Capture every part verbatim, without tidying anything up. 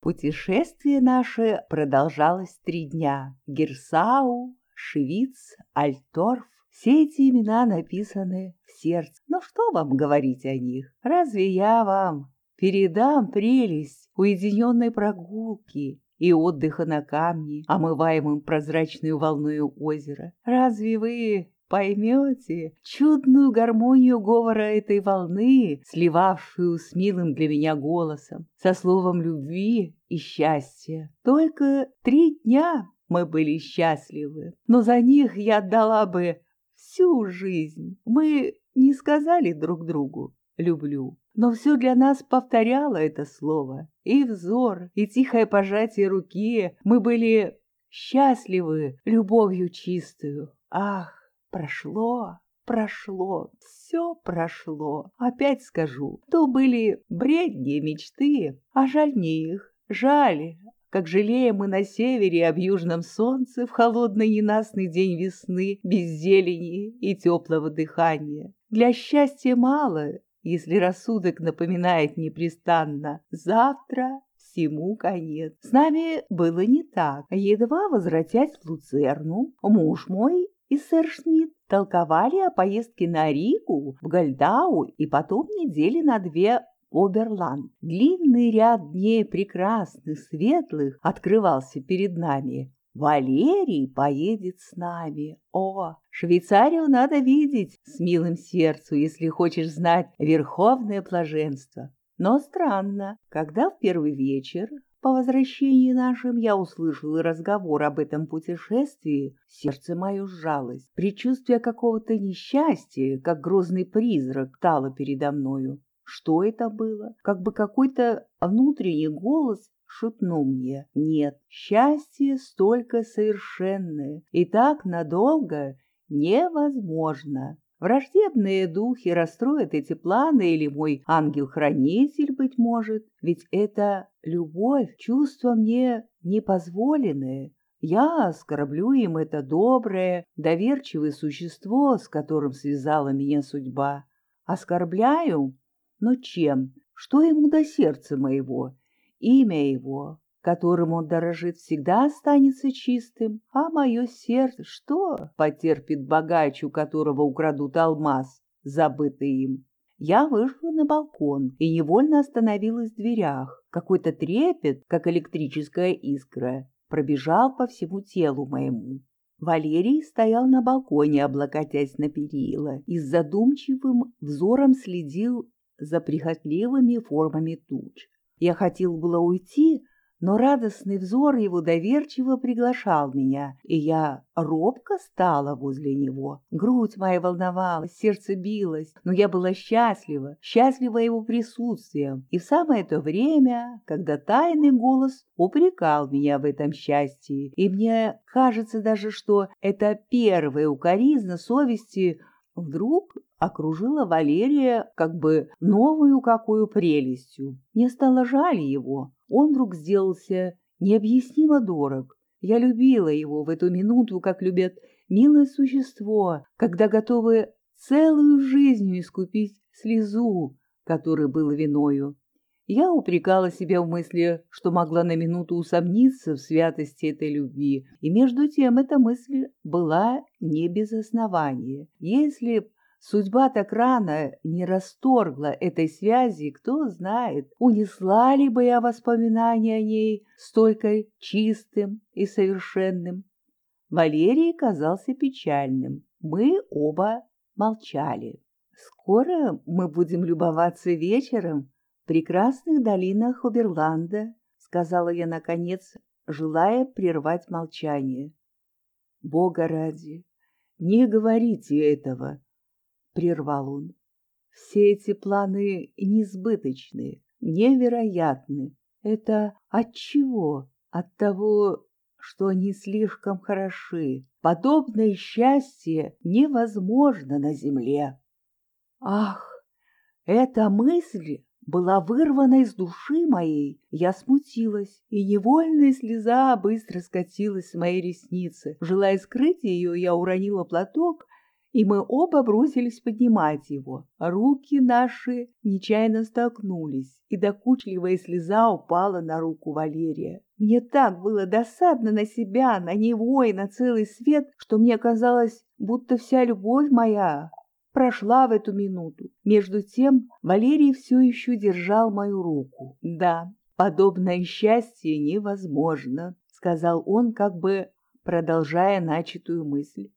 Путешествие наше продолжалось три дня. Герсау, Швиц, Альторф. Все эти имена написаны в сердце. Но что вам говорить о них? Разве я вам передам прелесть уединенной прогулки и отдыха на камне, омываемым прозрачной волною озера? Разве вы поймете чудную гармонию говора этой волны, сливавшую с милым для меня голосом, со словом любви и счастья? Только три дня мы были счастливы, но за них я отдала бы всю жизнь. Мы не сказали друг другу «люблю», но все для нас повторяло это слово. И взор, и тихое пожатие руки. Мы были счастливы любовью чистую. Ах! Прошло, прошло, все прошло. Опять скажу, то были бредни, мечты, а жаль мне их, жаль, как жалеем мы на севере об южном солнце в холодный ненастный день весны, без зелени и теплого дыхания. Для счастья мало, если рассудок напоминает непрестанно «завтра». Всему конец. С нами было не так. Едва возвратясь в Луцерну, муж мой и сэр Шмидт толковали о поездке на Ригу, в Гальдау и потом недели на две в Оберланд. Длинный ряд дней прекрасных, светлых открывался перед нами. Валерий поедет с нами. О, Швейцарию надо видеть с милым сердцем, если хочешь знать верховное блаженство. Но странно, когда в первый вечер по возвращении нашим я услышала разговор об этом путешествии, сердце мое сжалось. Предчувствие какого-то несчастья, как грозный призрак, тало передо мною. Что это было? Как бы какой-то внутренний голос шепнул мне: нет, счастье столько совершенное, и так надолго невозможно. Враждебные духи расстроят эти планы, или мой ангел-хранитель, быть может, ведь это любовь, чувство мне непозволенное. Я оскорблю им это доброе, доверчивое существо, с которым связала меня судьба. Оскорбляю? Но чем? Что ему до сердца моего? Имя его, которым он дорожит, всегда останется чистым, а мое сердце что потерпит богач, у которого украдут алмаз, забытый им? Я вышла на балкон и невольно остановилась в дверях. Какой-то трепет, как электрическая искра, пробежал по всему телу моему. Валерий стоял на балконе, облокотясь на перила, и с задумчивым взором следил за прихотливыми формами туч. Я хотел было уйти, но радостный взор его доверчиво приглашал меня, и я робко стала возле него. Грудь моя волновалась, сердце билось, но я была счастлива, счастлива его присутствием. И в самое то время, когда тайный голос упрекал меня в этом счастье, и мне кажется даже, что это первая укоризна совести вдруг окружила Валерия как бы новую какую прелестью. Мне стало жаль его. Он вдруг сделался необъяснимо дорог. Я любила его в эту минуту, как любят милое существо, когда готовы целую жизнь искупить слезу, которой было виною. Я упрекала себя в мысли, что могла на минуту усомниться в святости этой любви, и между тем эта мысль была не без основания. Если б судьба так рано не расторгла этой связи, кто знает, унесла ли бы я воспоминания о ней столько чистым и совершенным. Валерий казался печальным. Мы оба молчали. «Скоро мы будем любоваться вечером в прекрасных долинах Оберланда», — сказала я, наконец, желая прервать молчание. «Бога ради, не говорите этого», — прервал он. «Все эти планы несбыточны, невероятны. Это от чего? От того, что они слишком хороши. Подобное счастье невозможно на земле». Ах, эта мысль была вырвана из души моей. Я смутилась, и невольная слеза быстро скатилась с моей ресницы. Желая скрыть ее, я уронила платок и мы оба бросились поднимать его. Руки наши нечаянно столкнулись, и докучливая слеза упала на руку Валерия. Мне так было досадно на себя, на него и на целый свет, что мне казалось, будто вся любовь моя прошла в эту минуту. Между тем Валерий все еще держал мою руку. «Да, подобное счастье невозможно», — сказал он, как бы продолжая начатую мысль.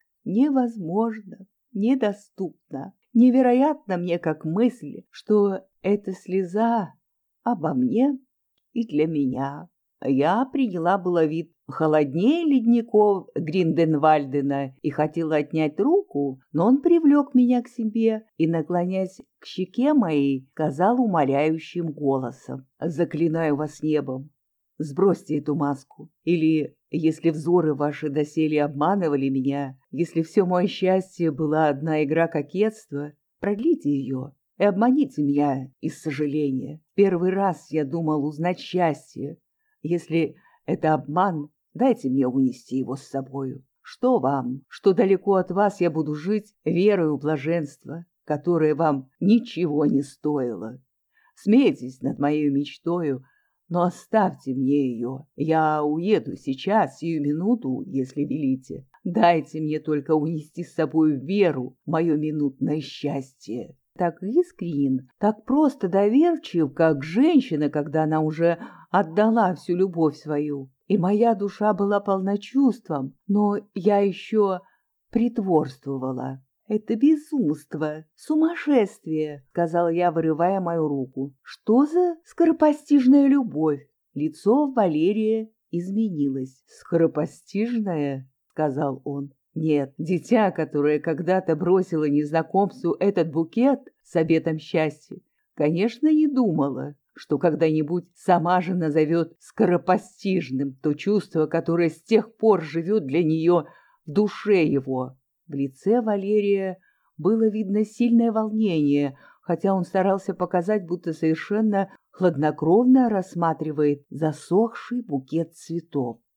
«Невозможно, недоступно, невероятно мне как мысль, что эта слеза обо мне и для меня». Я приняла было вид холоднее ледников Гринденвальдена и хотела отнять руку, но он привлек меня к себе и, наклоняясь к щеке моей, сказал умоляющим голосом: «Заклинаю вас небом, сбросьте эту маску, или, если взоры ваши доселе обманывали меня, если все мое счастье была одна игра кокетства, продлите ее и обманите меня из сожаления. Первый раз я думал узнать счастье. Если это обман, дайте мне унести его с собою. Что вам, что далеко от вас я буду жить верою блаженства, которое вам ничего не стоило. Смейтесь над моей мечтою, но оставьте мне ее. Я уеду сейчас, сию минуту, если велите. Дайте мне только унести с собой веру, мое минутное счастье». Так искренен, так просто доверчив, как женщина, когда она уже отдала всю любовь свою. И моя душа была полна чувством, но я еще притворствовала. «Это безумство, сумасшествие», — сказала я, вырывая мою руку. «Что за скоропостижная любовь?» Лицо Валерия изменилось. «Скоропостижная?» — сказал он. «Нет, дитя, которое когда-то бросило незнакомцу этот букет с обетом счастья, конечно, не думала, что когда-нибудь сама же назовет скоропостижным то чувство, которое с тех пор живет для нее в душе его». В лице Валерия было видно сильное волнение, хотя он старался показать, будто совершенно хладнокровно рассматривает засохший букет цветов.